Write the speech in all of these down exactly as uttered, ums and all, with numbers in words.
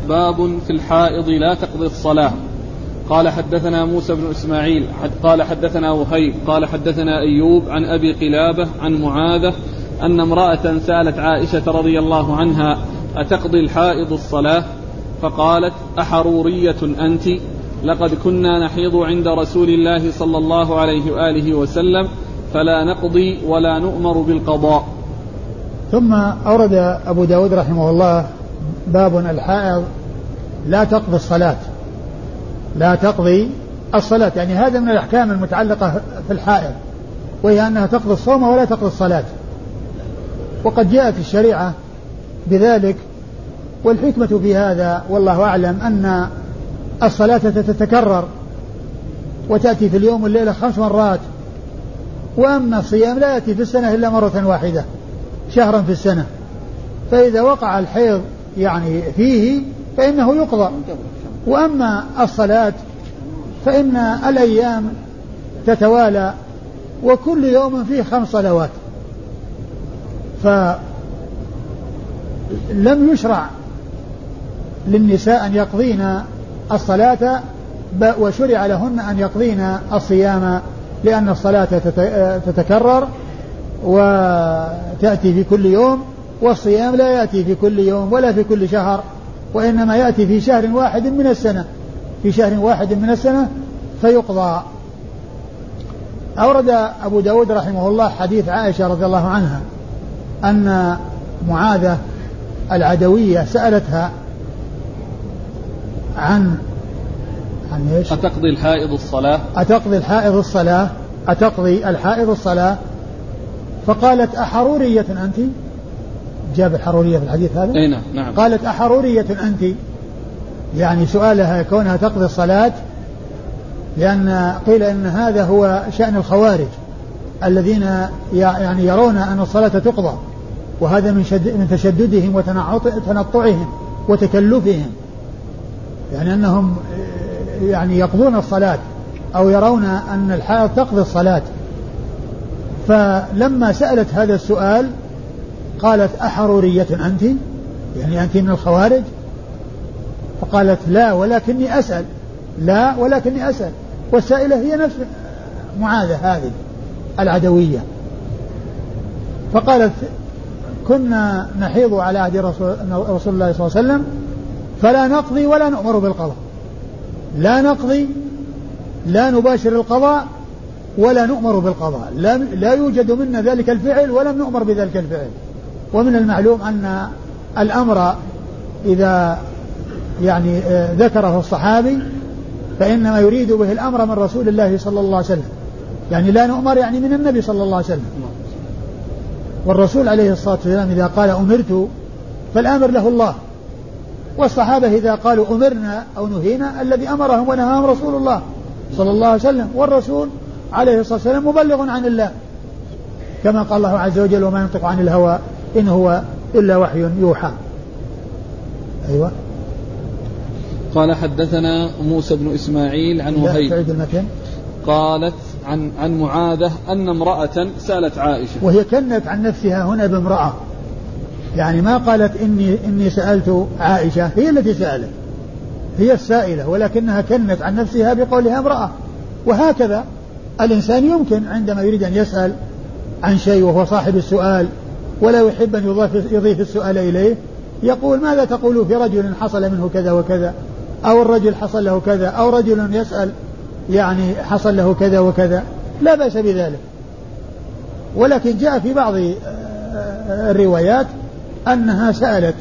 باب في الحائض لا تقضي الصلاة. قال حدثنا موسى بن إسماعيل حد قال حدثنا وهيب قال حدثنا أيوب عن أبي قلابة عن معاذة أن امرأة سألت عائشة رضي الله عنها أتقضي الحائض الصلاة؟ فقالت أحرورية أنت؟ لقد كنا نحيض عند رسول الله صلى الله عليه وآله وسلم فلا نقضي ولا نؤمر بالقضاء. ثم أورد أبو داود رحمه الله باب الحائض لا تقضي الصلاة، لا تقضي الصلاة، يعني هذا من الأحكام المتعلقة في الحائض، وهي أنها تقضي الصوم ولا تقضي الصلاة. وقد جاءت الشريعة بذلك، والحكمة في هذا والله أعلم أن الصلاة تتكرر وتأتي في اليوم والليلة خمس مرات، وأما الصيام لا يأتي في السنة إلا مرة واحدة شهرا في السنة، فإذا وقع الحيض يعني فيه فإنه يقضى. وأما الصلاة فإن الأيام تتوالى وكل يوم فيه خمس صلوات، فلم يشرع للنساء أن يقضين الصلاة وشرع لهن أن يقضين الصيام، لأن الصلاة تتكرر وتأتي في كل يوم، والصيام لا يأتي في كل يوم ولا في كل شهر، وإنما يأتي في شهر واحد من السنة في شهر واحد من السنة فيقضى. أورد أبو داود رحمه الله حديث عائشة رضي الله عنها أن معاذة العدوية سألتها عن عن ايش؟ أتقضي الحائض الصلاة؟ أتقضي الحائض الصلاة أتقضي الحائض الصلاة فقالت أحرورية أنت؟ جاب الحرورية في الحديث هذا؟ أين؟ نعم. قالت أحرورية أنت، يعني سؤالها كونها تقضي الصلاة، لأن قيل إن هذا هو شأن الخوارج الذين يعني يرون أن الصلاة تقضى، وهذا من, شد من تشددهم وتنطعهم وتكلفهم، يعني أنهم يعني يقضون الصلاة أو يرون أن الحائض تقضي الصلاة. فلما سألت هذا السؤال قالت أحرورية أنت؟ يعني أنت من الخوارج؟ فقالت لا ولكني أسأل، لا ولكني أسأل. والسائلة هي نفس معاذة هذه العدوية. فقالت كنا نحيض على عهد رسول, رسول الله صلى الله عليه وسلم فلا نقضي ولا نؤمر بالقضاء، لا نقضي لا نباشر القضاء ولا نؤمر بالقضاء، لا, لا يوجد منا ذلك الفعل ولم نؤمر بذلك الفعل. ومن المعلوم أن الأمر إذا يعني ذكره الصحابي فإنما يريد به الأمر من رسول الله صلى الله عليه وسلم، يعني لا نؤمر يعني من النبي صلى الله عليه وسلم. والرسول عليه الصلاة والسلام إذا قال أمرت فالآمر له الله، والصحابة إذا قالوا أمرنا أو نهينا الذي أمرهم ونهاهم رسول الله صلى الله عليه وسلم، والرسول عليه الصلاة والسلام مبلغ عن الله، كما قال الله عز وجل وما ينطق عن الهوى إن هو إلا وحي يوحى. أيوة. قال حدثنا موسى بن إسماعيل عن وهيب قالت عن عن معاذة أن امرأة سألت عائشة، وهي كنت عن نفسها هنا بامرأة، يعني ما قالت إني إني سألت عائشة، هي التي سألت، هي السائلة، ولكنها كنت عن نفسها بقولها امرأة. وهكذا الإنسان يمكن عندما يريد أن يسأل عن شيء وهو صاحب السؤال ولا يحب أن يضيف, يضيف السؤال إليه يقول ماذا تقول في رجل حصل منه كذا وكذا، أو الرجل حصل له كذا، أو رجل يسأل يعني حصل له كذا وكذا، لا بأس بذلك. ولكن جاء في بعض الروايات أنها سألت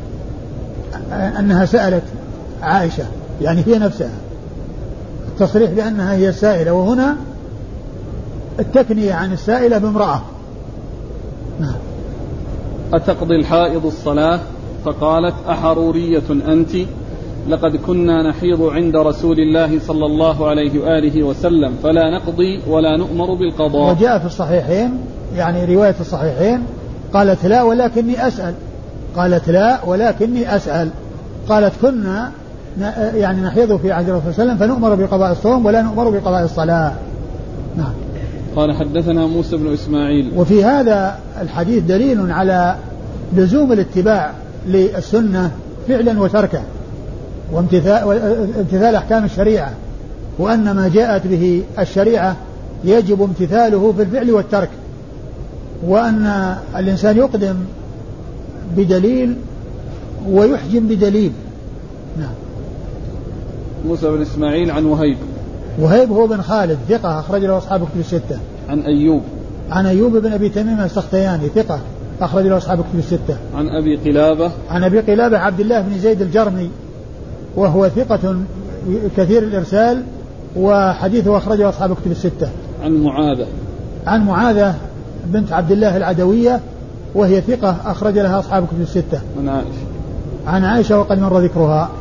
أنها سألت عائشة، يعني هي نفسها، التصريح بأنها هي السائلة، وهنا التكنية عن السائلة بامرأة. نعم. أتقضي الحائض الصلاة؟ فقالت أحرورية أنت؟ لقد كنا نحيض عند رسول الله صلى الله عليه وآله وسلم فلا نقضي ولا نؤمر بالقضاء. وجاء في الصحيحين يعني رواية الصحيحين قالت لا ولكني أسأل، قالت لا ولكني أسأل، قالت كنا يعني نحيض في عهد الرسول صلى الله عليه وسلم فنؤمر بقضاء الصوم ولا نؤمر بقضاء الصلاة. نعم. قال حدثنا موسى بن إسماعيل. وفي هذا الحديث دليل على لزوم الاتباع للسنة فعلا وتركا، وامتثال, وامتثال أحكام الشريعة، وأن ما جاءت به الشريعة يجب امتثاله في الفعل والترك، وأن الإنسان يقدم بدليل ويحجم بدليل. نعم. موسى بن إسماعيل عن وهيب. وهيب هو بن خالد ثقة أخرج له أصحاب كتب الستة. عن أيوب. عن أيوب بن أبي تميم السختياني ثقة أخرج له أصحاب كتب الستة. عن أبي قلابة. عن أبي قلابة عبد الله بن زيد الجرمي وهو ثقة كثير الإرسال وحديثه أخرجه أصحاب كتب الستة. عن معاذة. عن معاذة بنت عبد الله العدوية وهي ثقة أخرج لها أصحاب كتب الستة. عن عائشة. عن عائشة وقد مر ذكرها.